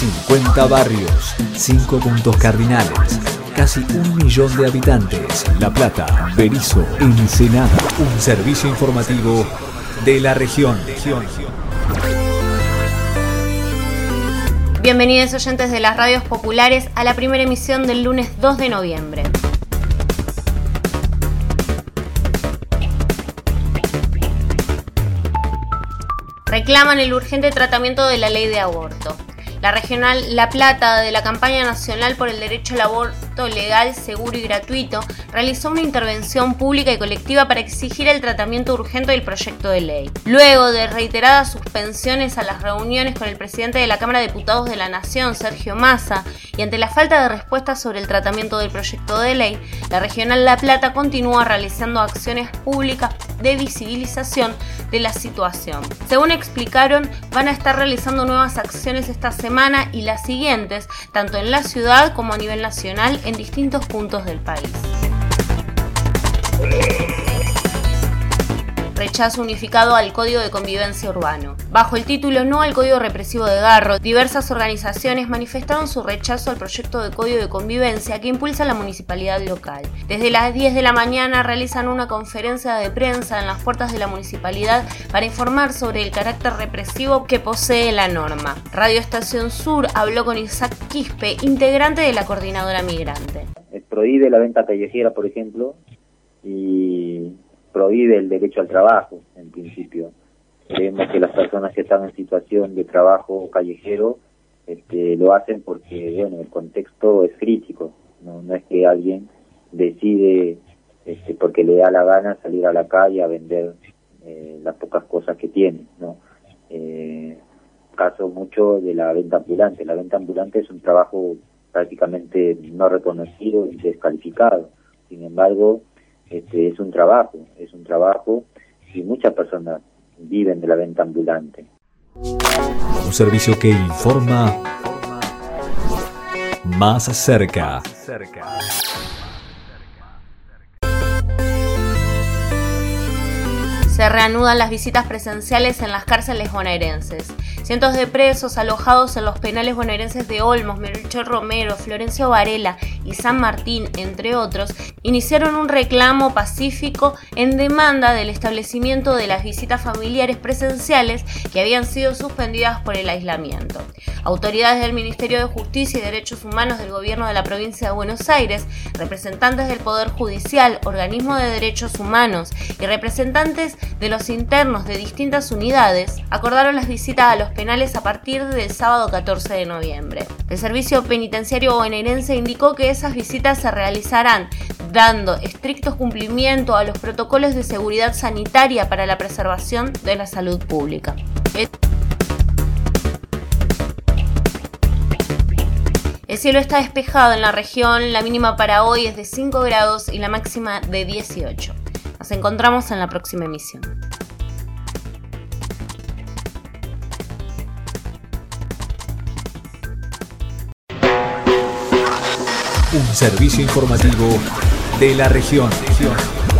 50 barrios, 5 puntos cardinales, casi 1 millón de habitantes. La Plata, Berisso, Ensenada. Un servicio informativo de la región. Bienvenidos oyentes de las radios populares a la primera emisión del lunes 2 de noviembre. Reclaman el urgente tratamiento de la ley de aborto. La regional La Plata de la Campaña Nacional por el Derecho al Aborto Legal, Seguro y Gratuito realizó una intervención pública y colectiva para exigir el tratamiento urgente del proyecto de ley. Luego de reiteradas suspensiones a las reuniones con el presidente de la Cámara de Diputados de la Nación, Sergio Massa, y ante la falta de respuesta sobre el tratamiento del proyecto de ley, la regional La Plata continúa realizando acciones públicas de visibilización de la situación. Según explicaron, van a estar realizando nuevas acciones esta semana y las siguientes, tanto en la ciudad como a nivel nacional en distintos puntos del país. Rechazo unificado al Código de Convivencia Urbano. Bajo el título No al Código Represivo de Garro, diversas organizaciones manifestaron su rechazo al proyecto de Código de Convivencia que impulsa la municipalidad local. Desde las 10 de la mañana realizan una conferencia de prensa en las puertas de la municipalidad para informar sobre el carácter represivo que posee la norma. Radio Estación Sur habló con Isaac Quispe, integrante de la Coordinadora Migrante. Prohíbe la venta callejera, por ejemplo, y prohíbe el derecho al trabajo, en principio. Creemos que las personas que están en situación de trabajo callejero lo hacen porque, bueno, el contexto es crítico. No es que alguien decide porque le da la gana salir a la calle a vender las pocas cosas que tiene, ¿no? Caso mucho de la venta ambulante. La venta ambulante es un trabajo prácticamente no reconocido y descalificado. Sin embargo, es un trabajo y muchas personas viven de la venta ambulante. Un servicio que informa más cerca. Se reanudan las visitas presenciales en las cárceles bonaerenses. Cientos de presos alojados en los penales bonaerenses de Olmos, Melchor Romero, Florencio Varela y San Martín, entre otros, iniciaron un reclamo pacífico en demanda del establecimiento de las visitas familiares presenciales que habían sido suspendidas por el aislamiento. Autoridades del Ministerio de Justicia y Derechos Humanos del Gobierno de la Provincia de Buenos Aires, representantes del Poder Judicial, organismos de derechos humanos y representantes de los internos de distintas unidades acordaron las visitas a los penales a partir del sábado 14 de noviembre. El Servicio Penitenciario Bonaerense indicó que esas visitas se realizarán dando estricto cumplimiento a los protocolos de seguridad sanitaria para la preservación de la salud pública. El cielo está despejado en la región, la mínima para hoy es de 5 grados y la máxima de 18. Nos encontramos en la próxima emisión. Un servicio informativo de la región.